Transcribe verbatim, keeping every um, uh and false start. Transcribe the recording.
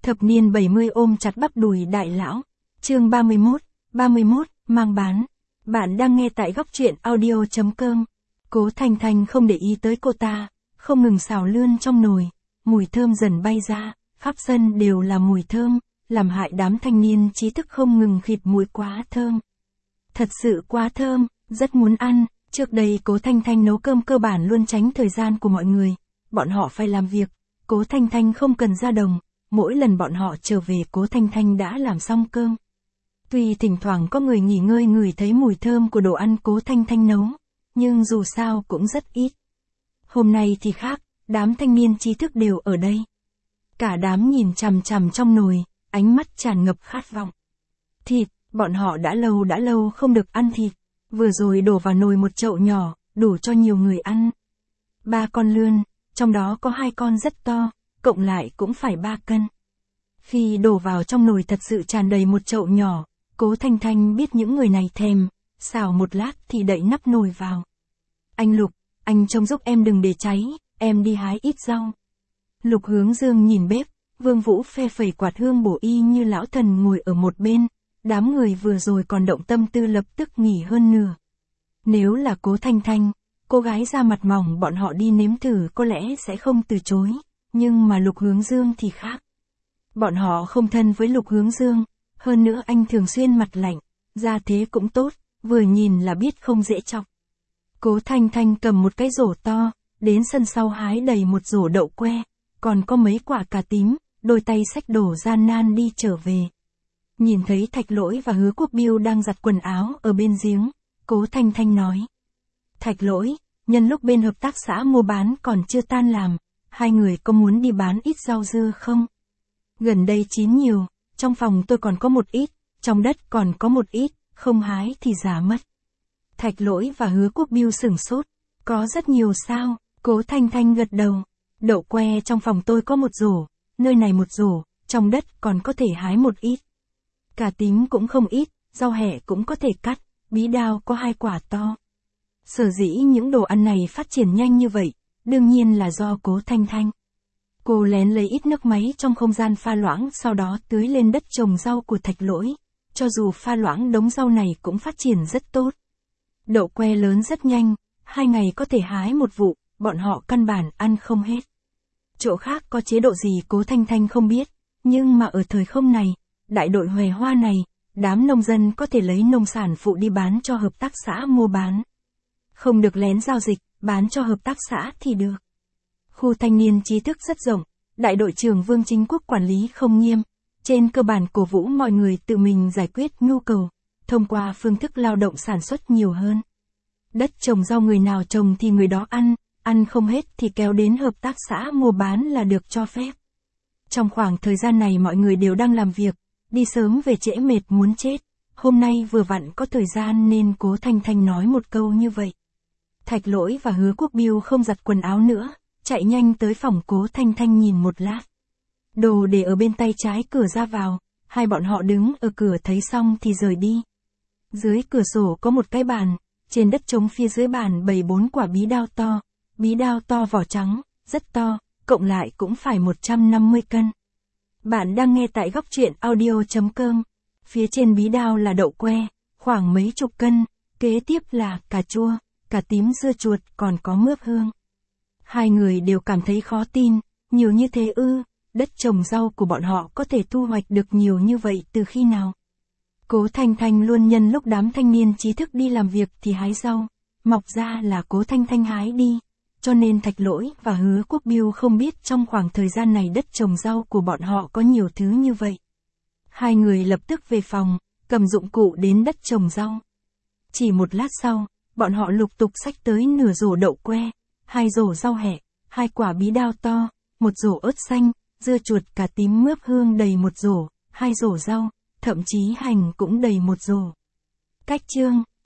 Thập niên bảy mươi ôm chặt bắp đùi đại lão. Chương ba mươi mốt, ba mươi mốt, mang bán. Bạn đang nghe tại góc truyện audio chấm com. Cố Thanh Thanh không để ý tới cô ta, không ngừng xào lươn trong nồi, mùi thơm dần bay ra, khắp sân đều là mùi thơm, làm hại đám thanh niên trí thức không ngừng khịt mũi quá thơm. Thật sự quá thơm, rất muốn ăn. Trước đây Cố Thanh Thanh nấu cơm cơ bản luôn tránh thời gian của mọi người, bọn họ phải làm việc, Cố Thanh Thanh không cần ra đồng, mỗi lần bọn họ trở về Cố Thanh Thanh đã làm xong cơm. Tuy thỉnh thoảng có người nghỉ ngơi ngửi thấy mùi thơm của đồ ăn Cố Thanh Thanh nấu, nhưng dù sao cũng rất ít. Hôm nay thì khác, đám thanh niên trí thức đều ở đây. Cả đám nhìn chằm chằm trong nồi, ánh mắt tràn ngập khát vọng. Thịt, bọn họ đã lâu đã lâu không được ăn thịt, vừa rồi đổ vào nồi một chậu nhỏ, đủ cho nhiều người ăn. Ba con lươn, trong đó có hai con rất to, cộng lại cũng phải ba cân. Khi đổ vào trong nồi thật sự tràn đầy một chậu nhỏ, Cố Thanh Thanh biết những người này thèm, xào một lát thì đậy nắp nồi vào. Anh Lục, anh trông giúp em đừng để cháy, em đi hái ít rau. Lục Hướng Dương nhìn bếp, Vương Vũ phe phẩy quạt hương bổ y như lão thần ngồi ở một bên, đám người vừa rồi còn động tâm tư lập tức nghỉ hơn nửa. Nếu là Cố Thanh Thanh, cô gái da mặt mỏng bọn họ đi nếm thử có lẽ sẽ không từ chối, nhưng mà Lục Hướng Dương thì khác. Bọn họ không thân với Lục Hướng Dương, hơn nữa anh thường xuyên mặt lạnh, da thế cũng tốt, vừa nhìn là biết không dễ chọc. Cố Thanh Thanh cầm một cái rổ to, đến sân sau hái đầy một rổ đậu que, còn có mấy quả cà tím, đôi tay xách đổ gian nan đi trở về. Nhìn thấy Thạch Lỗi và Hứa Quốc Biêu đang giặt quần áo ở bên giếng, Cố Thanh Thanh nói. Thạch Lỗi, nhân lúc bên hợp tác xã mua bán còn chưa tan làm, hai người có muốn đi bán ít rau dưa không? Gần đây chín nhiều, trong phòng tôi còn có một ít, trong đất còn có một ít, không hái thì giá mất. Thạch Lỗi và Hứa Quốc Biêu sửng sốt, có rất nhiều sao? Cố Thanh Thanh gật đầu, đậu que trong phòng tôi có một rổ, nơi này một rổ, trong đất còn có thể hái một ít. Cà tím cũng không ít, rau hẹ cũng có thể cắt, bí đao có hai quả to. Sở dĩ những đồ ăn này phát triển nhanh như vậy, đương nhiên là do Cố Thanh Thanh. Cô lén lấy ít nước máy trong không gian pha loãng sau đó tưới lên đất trồng rau của Thạch Lỗi, cho dù pha loãng đống rau này cũng phát triển rất tốt. Đậu que lớn rất nhanh, hai ngày có thể hái một vụ, bọn họ căn bản ăn không hết. Chỗ khác có chế độ gì Cố Thanh Thanh không biết, nhưng mà ở thời không này, đại đội Hòe Hoa này, đám nông dân có thể lấy nông sản phụ đi bán cho hợp tác xã mua bán. Không được lén giao dịch, bán cho hợp tác xã thì được. Khu thanh niên trí thức rất rộng, đại đội trưởng Vương Chính Quốc quản lý không nghiêm, trên cơ bản cổ vũ mọi người tự mình giải quyết nhu cầu, thông qua phương thức lao động sản xuất nhiều hơn. Đất trồng rau người nào trồng thì người đó ăn, ăn không hết thì kéo đến hợp tác xã mua bán là được cho phép. Trong khoảng thời gian này mọi người đều đang làm việc, đi sớm về trễ mệt muốn chết, hôm nay vừa vặn có thời gian nên Cố Thanh Thanh nói một câu như vậy. Thạch Lỗi và Hứa Quốc Biêu không giặt quần áo nữa, chạy nhanh tới phòng Cố Thanh Thanh nhìn một lát. Đồ để ở bên tay trái cửa ra vào, hai bọn họ đứng ở cửa thấy xong thì rời đi. Dưới cửa sổ có một cái bàn, trên đất trống phía dưới bàn bày bốn quả bí đao to, bí đao to vỏ trắng, rất to, cộng lại cũng phải một trăm năm mươi cân. Bạn đang nghe tại góc truyện audio chấm com. Phía trên bí đao là đậu que, khoảng mấy chục cân, kế tiếp là cà chua, cà tím dưa chuột còn có mướp hương. Hai người đều cảm thấy khó tin, nhiều như thế ư, đất trồng rau của bọn họ có thể thu hoạch được nhiều như vậy từ khi nào? Cố Thanh Thanh luôn nhân lúc đám thanh niên trí thức đi làm việc thì hái rau, mọc ra là Cố Thanh Thanh hái đi, cho nên Thạch Lỗi và Hứa Quốc Biêu không biết trong khoảng thời gian này đất trồng rau của bọn họ có nhiều thứ như vậy. Hai người lập tức về phòng, cầm dụng cụ đến đất trồng rau. Chỉ một lát sau, bọn họ lục tục xách tới nửa rổ đậu que, hai rổ rau hẹ, hai quả bí đao to, một rổ ớt xanh, dưa chuột cà tím mướp hương đầy một rổ, hai rổ rau, thậm chí hành cũng đầy một rổ. Cách chương